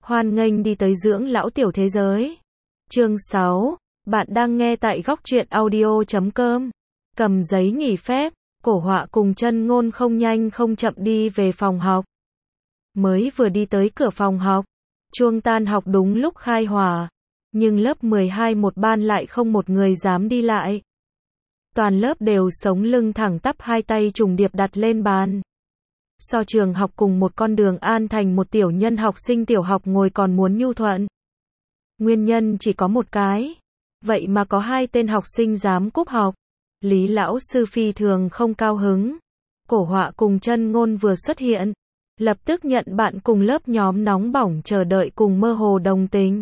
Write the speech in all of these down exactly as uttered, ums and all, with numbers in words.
Hoan nghênh đi tới dưỡng lão tiểu thế giới. Chương sáu, bạn đang nghe tại góc truyện audio chấm com. Cầm giấy nghỉ phép, Cổ Họa cùng Chân Ngôn không nhanh không chậm đi về phòng học. Mới vừa đi tới cửa phòng học, chuông tan học đúng lúc khai hỏa, nhưng lớp mười hai một ban lại không một người dám đi lại. Toàn lớp đều sống lưng thẳng tắp, hai tay trùng điệp đặt lên bàn. So trường học cùng một con đường an thành một tiểu nhân học sinh tiểu học ngồi còn muốn nhu thuận. Nguyên nhân chỉ có một cái. Vậy mà có hai tên học sinh dám cúp học. Lý lão sư phi thường không cao hứng. Cổ Họa cùng Chân Ngôn vừa xuất hiện, lập tức nhận bạn cùng lớp nhóm nóng bỏng chờ đợi cùng mơ hồ đồng tình.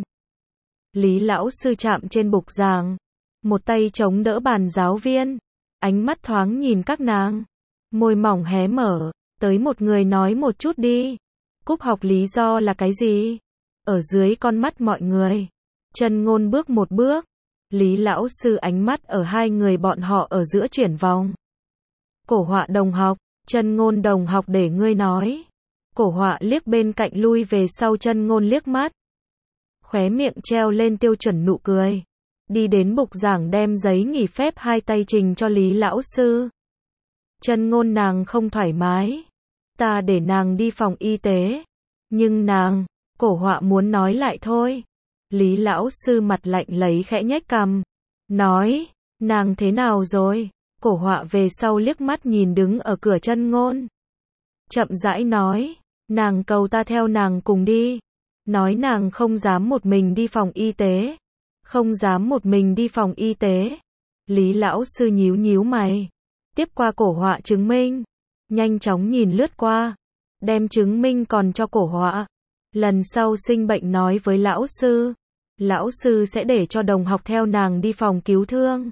Lý lão sư chạm trên bục giảng, một tay chống đỡ bàn giáo viên, ánh mắt thoáng nhìn các nàng, môi mỏng hé mở, tới một người nói một chút đi. Cúp học lý do là cái gì? Ở dưới con mắt mọi người, Chân Ngôn bước một bước, Lý lão sư ánh mắt ở hai người bọn họ ở giữa chuyển vòng. Cổ Họa đồng học, Chân Ngôn đồng học, để ngươi nói. Cổ Họa liếc bên cạnh lui về sau Chân Ngôn liếc mắt, khóe miệng treo lên tiêu chuẩn nụ cười, đi đến bục giảng đem giấy nghỉ phép hai tay trình cho Lý lão sư. Chân Ngôn, nàng không thoải mái, ta để nàng đi phòng y tế. Nhưng nàng, Cổ Họa muốn nói lại thôi. Lý lão sư mặt lạnh lấy khẽ nhếch cằm, nói, nàng thế nào rồi? Cổ Họa về sau liếc mắt nhìn đứng ở cửa Chân Ngôn, chậm rãi nói, nàng cầu ta theo nàng cùng đi, nói nàng không dám một mình đi phòng y tế, không dám một mình đi phòng y tế. Lý lão sư nhíu nhíu mày, tiếp qua Cổ Họa chứng minh, nhanh chóng nhìn lướt qua, đem chứng minh còn cho Cổ Họa. Lần sau sinh bệnh nói với lão sư, lão sư sẽ để cho đồng học theo nàng đi phòng cứu thương.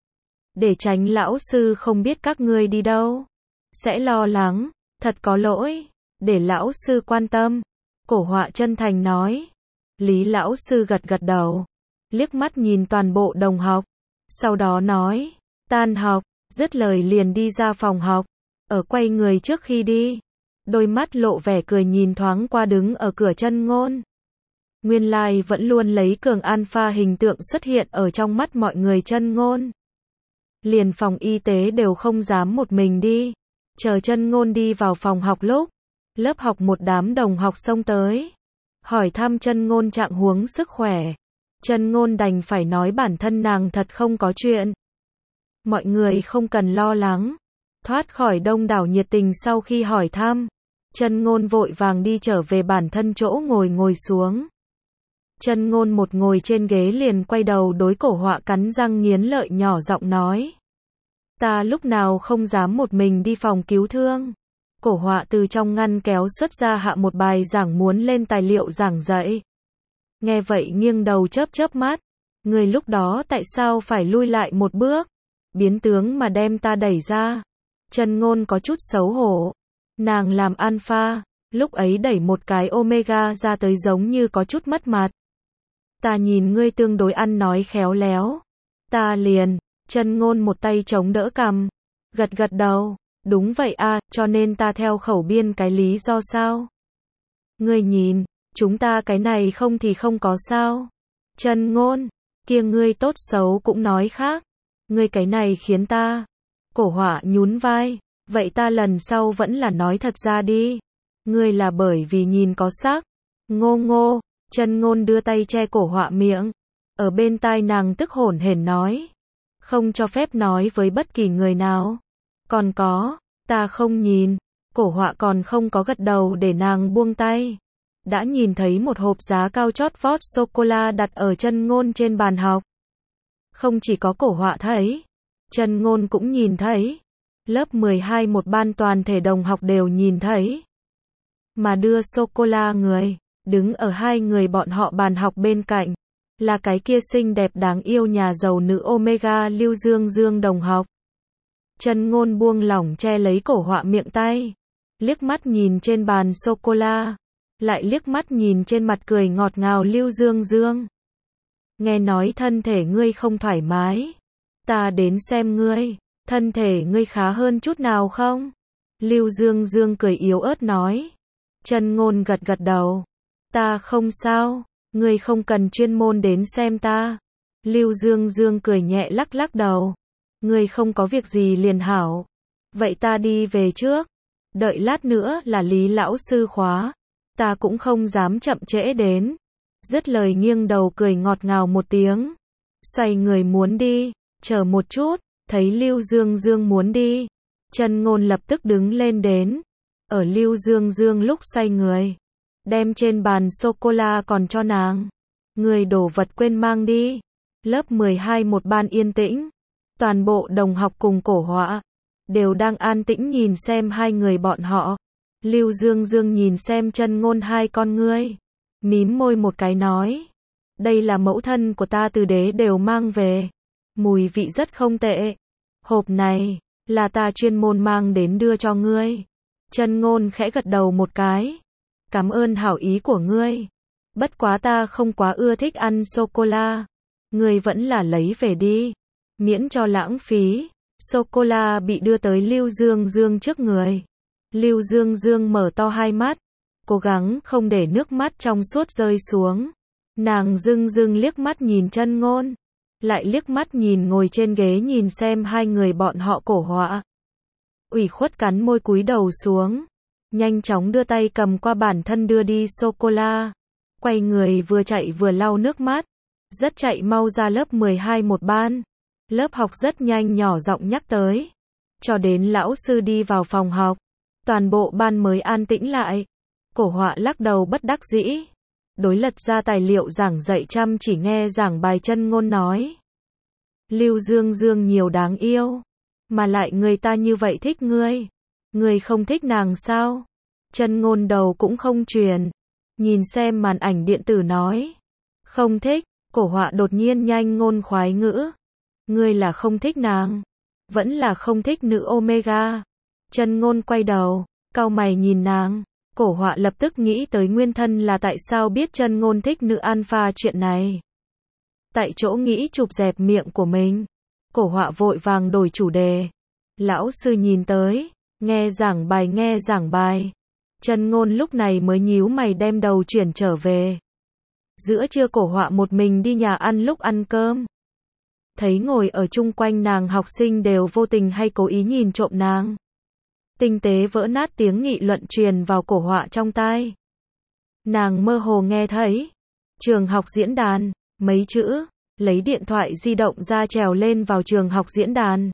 Để tránh lão sư không biết các ngươi đi đâu, sẽ lo lắng, thật có lỗi, để lão sư quan tâm. Cổ Họa chân thành nói. Lý lão sư gật gật đầu, liếc mắt nhìn toàn bộ đồng học, sau đó nói, tan học, dứt lời liền đi ra phòng học. Ở quay người trước khi đi, đôi mắt lộ vẻ cười nhìn thoáng qua đứng ở cửa Chân Ngôn. Nguyên lai vẫn luôn lấy cường alpha hình tượng xuất hiện ở trong mắt mọi người Chân Ngôn. Liền phòng y tế đều không dám một mình đi. Chờ Chân Ngôn đi vào phòng học lúc, lớp học một đám đồng học xông tới, hỏi thăm Chân Ngôn trạng huống sức khỏe. Chân Ngôn đành phải nói bản thân nàng thật không có chuyện. Mọi người không cần lo lắng. Thoát khỏi đông đảo nhiệt tình sau khi hỏi thăm, Chân Ngôn vội vàng đi trở về bản thân chỗ ngồi ngồi xuống. Chân Ngôn một ngồi trên ghế liền quay đầu đối Cổ Họa cắn răng nghiến lợi nhỏ giọng nói, ta lúc nào không dám một mình đi phòng cứu thương. Cổ Họa từ trong ngăn kéo xuất ra hạ một bài giảng muốn lên tài liệu giảng dạy. Nghe vậy nghiêng đầu chớp chớp mắt, người lúc đó tại sao phải lui lại một bước, biến tướng mà đem ta đẩy ra. Chân Ngôn có chút xấu hổ, nàng làm alpha, lúc ấy đẩy một cái omega ra tới giống như có chút mất mặt. Ta nhìn ngươi tương đối ăn nói khéo léo, ta liền. Chân Ngôn một tay chống đỡ cằm, gật gật đầu, đúng vậy a, à, cho nên ta theo khẩu biên cái lý do sao? Ngươi nhìn, chúng ta cái này không thì không có sao. Chân Ngôn, kia ngươi tốt xấu cũng nói khác, ngươi cái này khiến ta. Cổ Họa nhún vai, vậy ta lần sau vẫn là nói thật ra đi. Ngươi là bởi vì nhìn có sắc. Ngô ngô. Chân Ngôn đưa tay che Cổ Họa miệng, ở bên tai nàng tức hổn hển nói, không cho phép nói với bất kỳ người nào. Còn có, ta không nhìn. Cổ Họa còn không có gật đầu để nàng buông tay, đã nhìn thấy một hộp giá cao chót vót sô-cô-la đặt ở Chân Ngôn trên bàn học. Không chỉ có Cổ Họa thấy, Chân Ngôn cũng nhìn thấy, lớp mười hai một ban toàn thể đồng học đều nhìn thấy. Mà đưa sô-cô-la người, đứng ở hai người bọn họ bàn học bên cạnh, là cái kia xinh đẹp đáng yêu nhà giàu nữ Omega Lưu Dương Dương đồng học. Chân Ngôn buông lỏng che lấy Cổ Họa miệng tay, liếc mắt nhìn trên bàn sô-cô-la, lại liếc mắt nhìn trên mặt cười ngọt ngào Lưu Dương Dương. Nghe nói thân thể ngươi không thoải mái, ta đến xem ngươi, thân thể ngươi khá hơn chút nào không? Lưu Dương Dương cười yếu ớt nói. Chân Ngôn gật gật đầu. Ta không sao, ngươi không cần chuyên môn đến xem ta. Lưu Dương Dương cười nhẹ lắc lắc đầu. Ngươi không có việc gì liền hảo. Vậy ta đi về trước. Đợi lát nữa là Lý lão sư khóa. Ta cũng không dám chậm trễ đến. Dứt lời nghiêng đầu cười ngọt ngào một tiếng. Xoay người muốn đi. Chờ một chút. Thấy Lưu Dương Dương muốn đi. Chân Ngôn lập tức đứng lên đến. Ở Lưu Dương Dương lúc xoay người. Đem trên bàn sô-cô-la còn cho nàng. Người đổ vật quên mang đi. Lớp mười hai một ban yên tĩnh. Toàn bộ đồng học cùng Cổ Họa đều đang an tĩnh nhìn xem hai người bọn họ. Lưu Dương Dương nhìn xem Chân Ngôn hai con ngươi. Mím môi một cái nói. Đây là mẫu thân của ta từ đế đều mang về. Mùi vị rất không tệ. Hộp này là ta chuyên môn mang đến đưa cho ngươi. Chân Ngôn khẽ gật đầu một cái. Cảm ơn hảo ý của ngươi. Bất quá ta không quá ưa thích ăn sô-cô-la. Ngươi vẫn là lấy về đi. Miễn cho lãng phí. Sô-cô-la bị đưa tới Lưu Dương Dương trước người. Lưu Dương Dương mở to hai mắt. Cố gắng không để nước mắt trong suốt rơi xuống. Nàng dưng dưng liếc mắt nhìn Chân Ngôn. Lại liếc mắt nhìn ngồi trên ghế nhìn xem hai người bọn họ Cổ Họa. Ủy khuất cắn môi cúi đầu xuống. Nhanh chóng đưa tay cầm qua bản thân đưa đi sô-cô-la. Quay người vừa chạy vừa lau nước mắt. Rất chạy mau ra lớp mười hai một ban. Lớp học rất nhanh nhỏ giọng nhắc tới. Cho đến lão sư đi vào phòng học. Toàn bộ ban mới an tĩnh lại. Cổ Họa lắc đầu bất đắc dĩ. Đối lật ra tài liệu giảng dạy chăm chỉ nghe giảng bài. Chân Ngôn nói. Lưu Dương Dương nhiều đáng yêu. Mà lại người ta như vậy thích ngươi. Ngươi không thích nàng sao? Chân Ngôn đầu cũng không truyền. Nhìn xem màn ảnh điện tử nói. Không thích. Cổ Họa đột nhiên nhanh ngôn khoái ngữ. Ngươi là không thích nàng. Vẫn là không thích nữ Omega. Chân Ngôn quay đầu. Cau mày nhìn nàng. Cổ Họa lập tức nghĩ tới nguyên thân là tại sao biết Chân Ngôn thích nữ alpha chuyện này. Tại chỗ nghĩ chụp dẹp miệng của mình. Cổ Họa vội vàng đổi chủ đề. Lão sư nhìn tới. Nghe giảng bài nghe giảng bài. Chân Ngôn lúc này mới nhíu mày đem đầu chuyển trở về. Giữa trưa Cổ Họa một mình đi nhà ăn lúc ăn cơm. Thấy ngồi ở chung quanh nàng học sinh đều vô tình hay cố ý nhìn trộm nàng. Tinh tế vỡ nát tiếng nghị luận truyền vào Cổ Họa trong tai. Nàng mơ hồ nghe thấy. Trường học diễn đàn, mấy chữ, lấy điện thoại di động ra trèo lên vào trường học diễn đàn.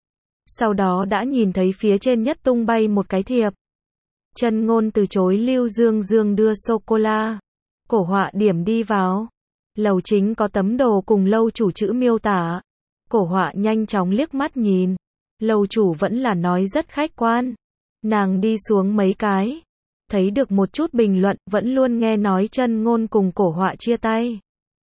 Sau đó đã nhìn thấy phía trên nhất tung bay một cái thiệp. Chân Ngôn từ chối Lưu Dương Dương đưa sô-cô-la. Cổ Họa điểm đi vào. Lầu chính có tấm đồ cùng lâu chủ chữ miêu tả. Cổ Họa nhanh chóng liếc mắt nhìn. Lâu chủ vẫn là nói rất khách quan. Nàng đi xuống mấy cái. Thấy được một chút bình luận, vẫn luôn nghe nói Chân Ngôn cùng Cổ Họa chia tay.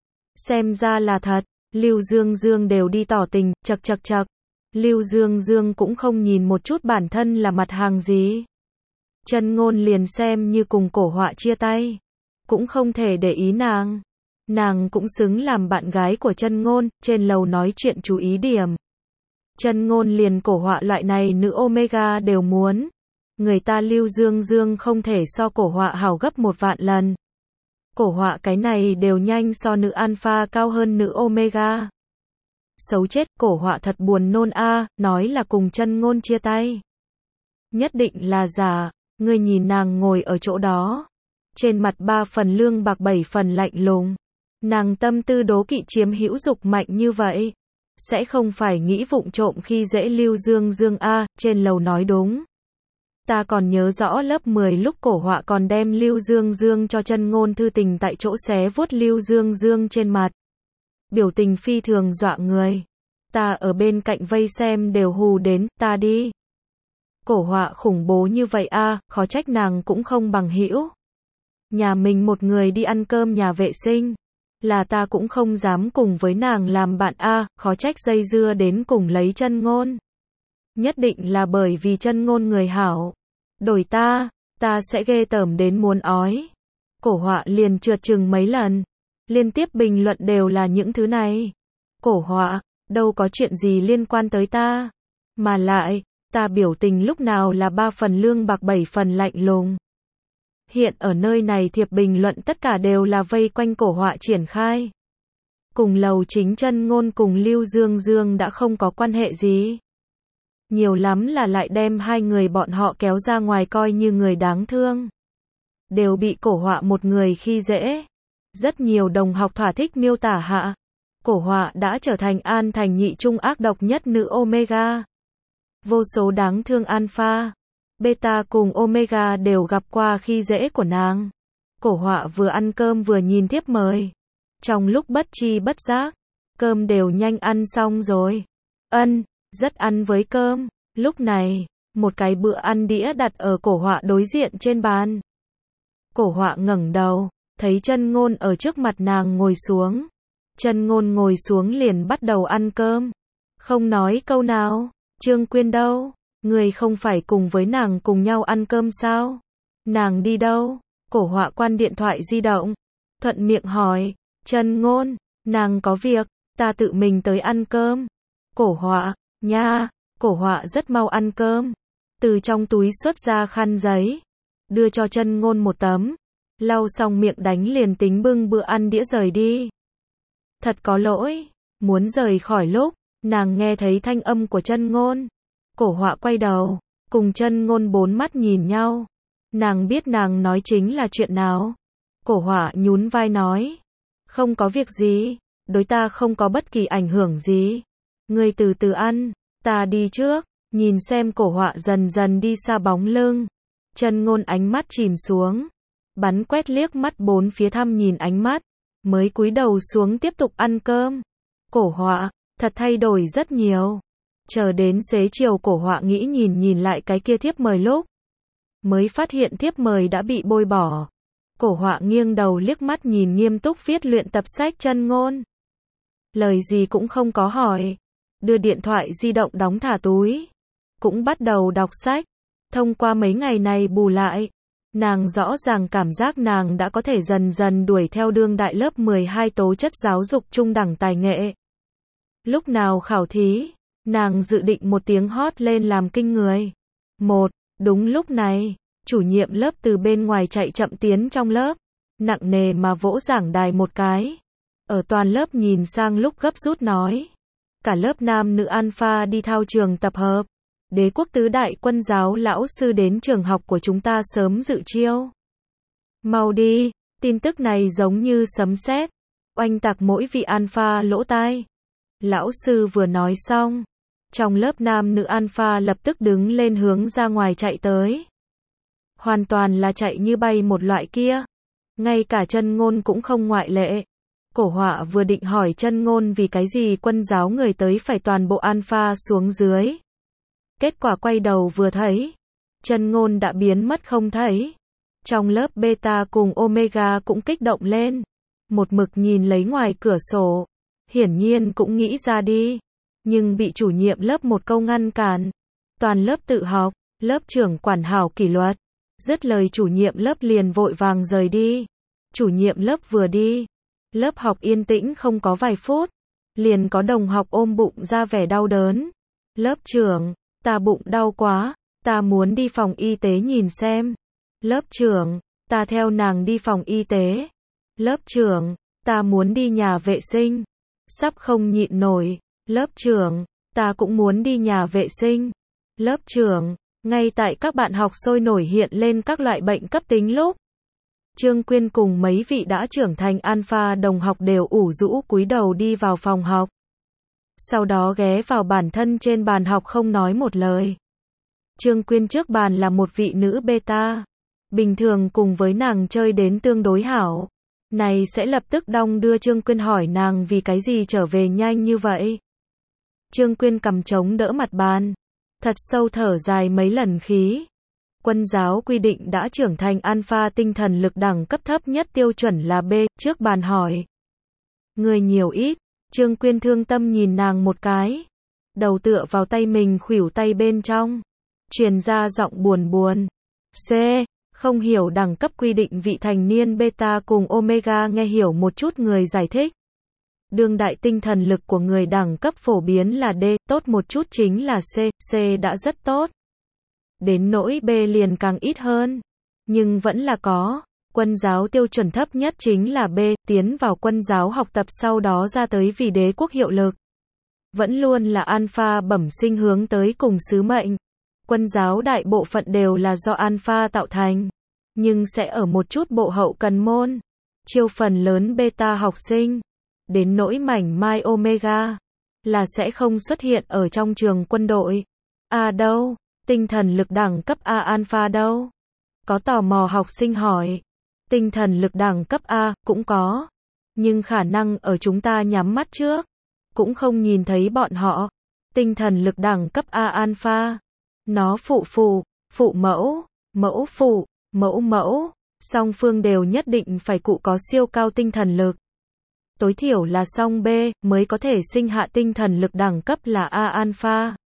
Xem ra là thật. Lưu Dương Dương đều đi tỏ tình, chật chật chật. Lưu Dương Dương cũng không nhìn một chút bản thân là mặt hàng gì. Chân Ngôn liền xem như cùng Cổ Họa chia tay. Cũng không thể để ý nàng. Nàng cũng xứng làm bạn gái của Chân Ngôn, trên lầu nói chuyện chú ý điểm. Chân Ngôn liền Cổ Họa loại này nữ Omega đều muốn. Người ta Lưu Dương Dương không thể so Cổ Họa hảo gấp một vạn lần. Cổ Họa cái này đều nhanh so nữ alpha cao hơn nữ Omega. Xấu chết, Cổ Họa thật buồn nôn a, nói là cùng Chân Ngôn chia tay. Nhất định là giả, ngươi nhìn nàng ngồi ở chỗ đó. Trên mặt ba phần lương bạc bảy phần lạnh lùng. Nàng tâm tư đố kỵ chiếm hữu dục mạnh như vậy. Sẽ không phải nghĩ vụng trộm khi dễ Lưu Dương Dương a, trên lầu nói đúng. Ta còn nhớ rõ lớp mười lúc Cổ Họa còn đem Lưu Dương Dương cho Chân Ngôn thư tình tại chỗ xé vuốt Lưu Dương Dương trên mặt. Biểu tình phi thường dọa người. Ta ở bên cạnh vây xem đều hù đến, ta đi. Cổ Họa khủng bố như vậy a, khó trách nàng cũng không bằng hữu. Nhà mình một người đi ăn cơm nhà vệ sinh. Là ta cũng không dám cùng với nàng làm bạn a, khó trách dây dưa đến cùng lấy Chân Ngôn. Nhất định là bởi vì Chân Ngôn người hảo. Đổi ta, ta sẽ ghê tởm đến muốn ói. Cổ Họa liền trượt chừng mấy lần. Liên tiếp bình luận đều là những thứ này. Cổ Họa, đâu có chuyện gì liên quan tới ta. Mà lại, ta biểu tình lúc nào là ba phần lương bạc bảy phần lạnh lùng. Hiện ở nơi này thiệp bình luận tất cả đều là vây quanh cổ họa triển khai. Cùng Lầu Chính Chân Ngôn cùng Lưu Dương Dương đã không có quan hệ gì. Nhiều lắm là lại đem hai người bọn họ kéo ra ngoài coi như người đáng thương. Đều bị cổ họa một người khi dễ. Rất nhiều đồng học thỏa thích miêu tả hạ. Cổ họa đã trở thành An Thành nhị trung ác độc nhất nữ Omega. Vô số đáng thương Alpha, Beta cùng Omega đều gặp qua khi dễ của nàng. Cổ họa vừa ăn cơm vừa nhìn thiếp mời. Trong lúc bất chi bất giác, cơm đều nhanh ăn xong rồi. Ân, rất ăn với cơm. Lúc này, một cái bữa ăn đĩa đặt ở cổ họa đối diện trên bàn. Cổ họa ngẩng đầu, thấy Chân Ngôn ở trước mặt nàng ngồi xuống. Chân Ngôn ngồi xuống liền bắt đầu ăn cơm. Không nói câu nào. Trương Quyên đâu? Người không phải cùng với nàng cùng nhau ăn cơm sao? Nàng đi đâu? Cổ họa quan điện thoại di động. Thuận miệng hỏi. Chân Ngôn, nàng có việc, ta tự mình tới ăn cơm. Cổ họa, nha. Cổ họa rất mau ăn cơm. Từ trong túi xuất ra khăn giấy. Đưa cho Chân Ngôn một tấm. Lau xong miệng đánh liền tính bưng bữa ăn đĩa rời đi. Thật có lỗi. Muốn rời khỏi lúc, nàng nghe thấy thanh âm của Chân Ngôn. Cổ họa quay đầu, cùng Chân Ngôn bốn mắt nhìn nhau. Nàng biết nàng nói chính là chuyện nào. Cổ họa nhún vai nói. Không có việc gì, đối ta không có bất kỳ ảnh hưởng gì. Ngươi từ từ ăn, ta đi trước. Nhìn xem cổ họa dần dần đi xa bóng lưng. Chân Ngôn ánh mắt chìm xuống. Bắn quét liếc mắt bốn phía thăm nhìn ánh mắt. Mới cúi đầu xuống tiếp tục ăn cơm. Cổ họa, thật thay đổi rất nhiều. Chờ đến xế chiều cổ họa nghĩ nhìn nhìn lại cái kia thiếp mời lúc. Mới phát hiện thiếp mời đã bị bôi bỏ. Cổ họa nghiêng đầu liếc mắt nhìn nghiêm túc viết luyện tập sách Chân Ngôn. Lời gì cũng không có hỏi. Đưa điện thoại di động đóng thả túi. Cũng bắt đầu đọc sách. Thông qua mấy ngày này bù lại. Nàng rõ ràng cảm giác nàng đã có thể dần dần đuổi theo đương đại lớp mười hai tố chất giáo dục trung đẳng tài nghệ. Lúc nào khảo thí, nàng dự định một tiếng hót lên làm kinh người. Một, đúng lúc này, chủ nhiệm lớp từ bên ngoài chạy chậm tiến trong lớp, nặng nề mà vỗ giảng đài một cái. Ở toàn lớp nhìn sang lúc gấp rút nói. Cả lớp nam nữ Alpha đi thao trường tập hợp. Đế quốc tứ đại quân giáo lão sư đến trường học của chúng ta sớm dự chiêu. Mau đi, tin tức này giống như sấm sét, oanh tạc mỗi vị Alpha lỗ tai. Lão sư vừa nói xong, trong lớp nam nữ Alpha lập tức đứng lên hướng ra ngoài chạy tới. Hoàn toàn là chạy như bay một loại kia. Ngay cả Chân Ngôn cũng không ngoại lệ. Cổ họa vừa định hỏi Chân Ngôn vì cái gì quân giáo người tới phải toàn bộ Alpha xuống dưới. Kết quả quay đầu vừa thấy, Chân Ngôn đã biến mất không thấy. Trong lớp Beta cùng Omega cũng kích động lên. Một mực nhìn lấy ngoài cửa sổ. Hiển nhiên cũng nghĩ ra đi. Nhưng bị chủ nhiệm lớp một câu ngăn cản. Toàn lớp tự học, lớp trưởng quản hảo kỷ luật. Dứt lời chủ nhiệm lớp liền vội vàng rời đi. Chủ nhiệm lớp vừa đi. Lớp học yên tĩnh không có vài phút. Liền có đồng học ôm bụng ra vẻ đau đớn. Lớp trưởng, ta bụng đau quá, ta muốn đi phòng y tế nhìn xem. Lớp trưởng, ta theo nàng đi phòng y tế. Lớp trưởng, ta muốn đi nhà vệ sinh. Sắp không nhịn nổi. Lớp trưởng, ta cũng muốn đi nhà vệ sinh. Lớp trưởng, ngay tại các bạn học sôi nổi hiện lên các loại bệnh cấp tính lúc. Trương Quyên cùng mấy vị đã trưởng thành Alpha đồng học đều ủ rũ cúi đầu đi vào phòng học. Sau đó ghé vào bản thân trên bàn học không nói một lời. Trương Quyên trước bàn là một vị nữ Beta. Bình thường cùng với nàng chơi đến tương đối hảo. Này sẽ lập tức đong đưa Trương Quyên hỏi nàng vì cái gì trở về nhanh như vậy. Trương Quyên cầm trống đỡ mặt bàn. Thật sâu thở dài mấy lần khí. Quân giáo quy định đã trưởng thành Alpha tinh thần lực đẳng cấp thấp nhất tiêu chuẩn là B. Trước bàn hỏi. Người nhiều ít. Trương Quyên thương tâm nhìn nàng một cái. Đầu tựa vào tay mình khuỷu tay bên trong. Truyền ra giọng buồn buồn. C. Không hiểu đẳng cấp quy định vị thành niên Beta cùng Omega nghe hiểu một chút người giải thích. Đương đại tinh thần lực của người đẳng cấp phổ biến là D, tốt một chút chính là C, C đã rất tốt. Đến nỗi B liền càng ít hơn. nhưng vẫn là có. Quân giáo tiêu chuẩn thấp nhất chính là B, tiến vào quân giáo học tập sau đó ra tới vì đế quốc hiệu lực. Vẫn luôn là alpha bẩm sinh hướng tới cùng sứ mệnh. Quân giáo đại bộ phận đều là do alpha tạo thành, nhưng sẽ ở một chút bộ hậu cần môn, chiêu phần lớn beta học sinh. Đến nỗi mảnh mai omega, là sẽ không xuất hiện ở trong trường quân đội. A đâu? Tinh thần lực đẳng cấp A alpha đâu? Có tò mò học sinh hỏi. Tinh thần lực đẳng cấp A, cũng có. Nhưng khả năng ở chúng ta nhắm mắt trước, cũng không nhìn thấy bọn họ. Tinh thần lực đẳng cấp A alpha. Nó phụ phụ, phụ mẫu, mẫu phụ, mẫu mẫu. Song phương đều nhất định phải cụ có siêu cao tinh thần lực. Tối thiểu là song B, mới có thể sinh hạ tinh thần lực đẳng cấp là A alpha.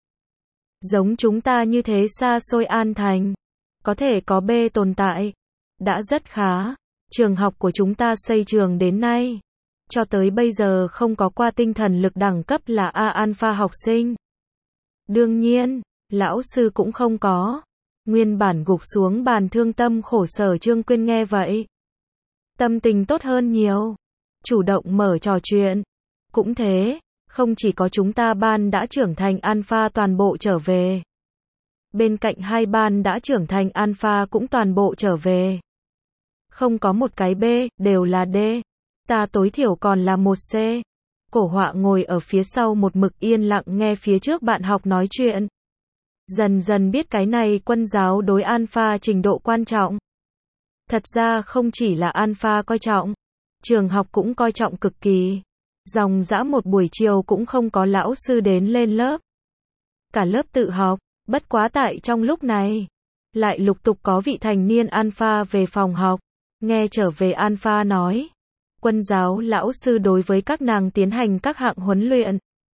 Giống chúng ta như thế xa xôi an thành, có thể có B tồn tại, đã rất khá. Trường học của chúng ta xây trường đến nay, cho tới bây giờ không có qua tinh thần lực đẳng cấp là A alpha học sinh. Đương nhiên, lão sư cũng không có. Nguyên bản gục xuống bàn thương tâm khổ sở Trương Quyên nghe vậy, tâm tình tốt hơn nhiều, chủ động mở trò chuyện. Cũng thế, không chỉ có chúng ta ban đã trưởng thành alpha toàn bộ trở về. Bên cạnh hai ban đã trưởng thành alpha cũng toàn bộ trở về. Không có một cái B, đều là D. Ta tối thiểu còn là một C. Cổ họa ngồi ở phía sau một mực yên lặng nghe phía trước bạn học nói chuyện. Dần dần biết cái này quân giáo đối alpha trình độ quan trọng. Thật ra không chỉ là alpha coi trọng, trường học cũng coi trọng cực kỳ. Dòng dã một buổi chiều cũng không có lão sư đến lên lớp. Cả lớp tự học, bất quá tại trong lúc này, lại lục tục có vị thành niên alpha về phòng học. Nghe trở về alpha nói, quân giáo lão sư đối với các nàng tiến hành các hạng huấn luyện.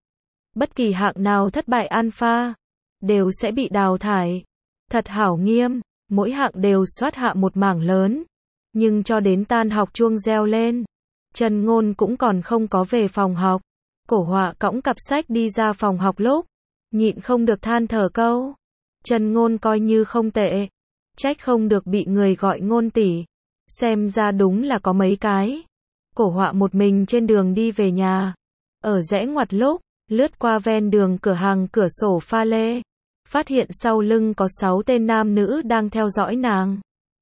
Bất kỳ hạng nào thất bại alpha, đều sẽ bị đào thải. Thật hảo nghiêm, mỗi hạng đều soát hạ một mảng lớn. Nhưng cho đến tan học chuông reo lên, Trần Ngôn cũng còn không có về phòng học. Cổ họa cõng cặp sách đi ra phòng học lúc, nhịn không được than thở câu. Trần Ngôn coi như không tệ, trách không được bị người gọi Ngôn tỷ. Xem ra đúng là có mấy cái. Cổ họa một mình trên đường đi về nhà. Ở rẽ ngoặt lúc, lướt qua ven đường cửa hàng cửa sổ pha lê. Phát hiện sau lưng có sáu tên nam nữ đang theo dõi nàng.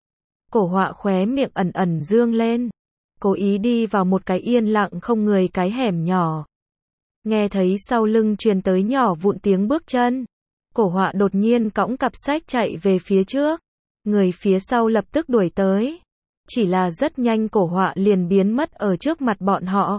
Cổ họa khóe miệng ẩn ẩn dương lên. Cố ý đi vào một cái yên lặng không người cái hẻm nhỏ. Nghe thấy sau lưng truyền tới nhỏ vụn tiếng bước chân. Cổ họa đột nhiên cõng cặp sách chạy về phía trước. Người phía sau lập tức đuổi tới. Chỉ là rất nhanh cổ họa liền biến mất ở trước mặt bọn họ.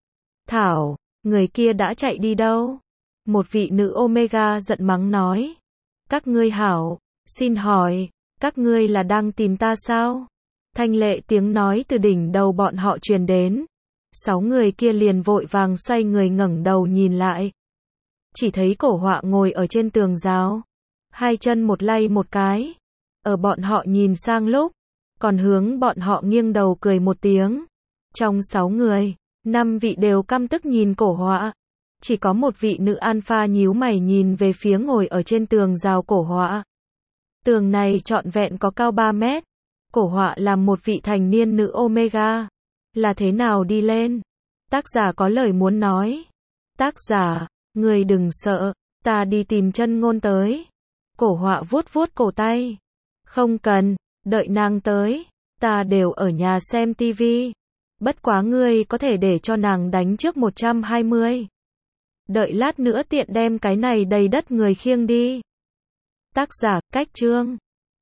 Thảo, người kia đã chạy đi đâu? Một vị nữ Omega giận mắng nói. Các ngươi hảo, xin hỏi, các ngươi là đang tìm ta sao? Thanh lệ tiếng nói từ đỉnh đầu bọn họ truyền đến. Sáu người kia liền vội vàng xoay người ngẩng đầu nhìn lại. Chỉ thấy cổ họa ngồi ở trên tường rào. Hai chân một lay một cái. Ở bọn họ nhìn sang lúc, còn hướng bọn họ nghiêng đầu cười một tiếng. Trong sáu người, năm vị đều căm tức nhìn cổ họa. Chỉ có một vị nữ alpha nhíu mày nhìn về phía ngồi ở trên tường rào cổ họa. Tường này trọn vẹn có cao ba mét. Cổ họa là một vị thành niên nữ Omega. Là thế nào đi lên? Tác giả có lời muốn nói. Tác giả, người đừng sợ, ta đi tìm Chân Ngôn tới. Cổ họa vuốt vuốt cổ tay. Không cần, đợi nàng tới, ta đều ở nhà xem tivi. Bất quá ngươi có thể để cho nàng đánh trước một trăm hai mươi. Đợi lát nữa tiện đem cái này đầy đất người khiêng đi. Tác giả, Cách Chương.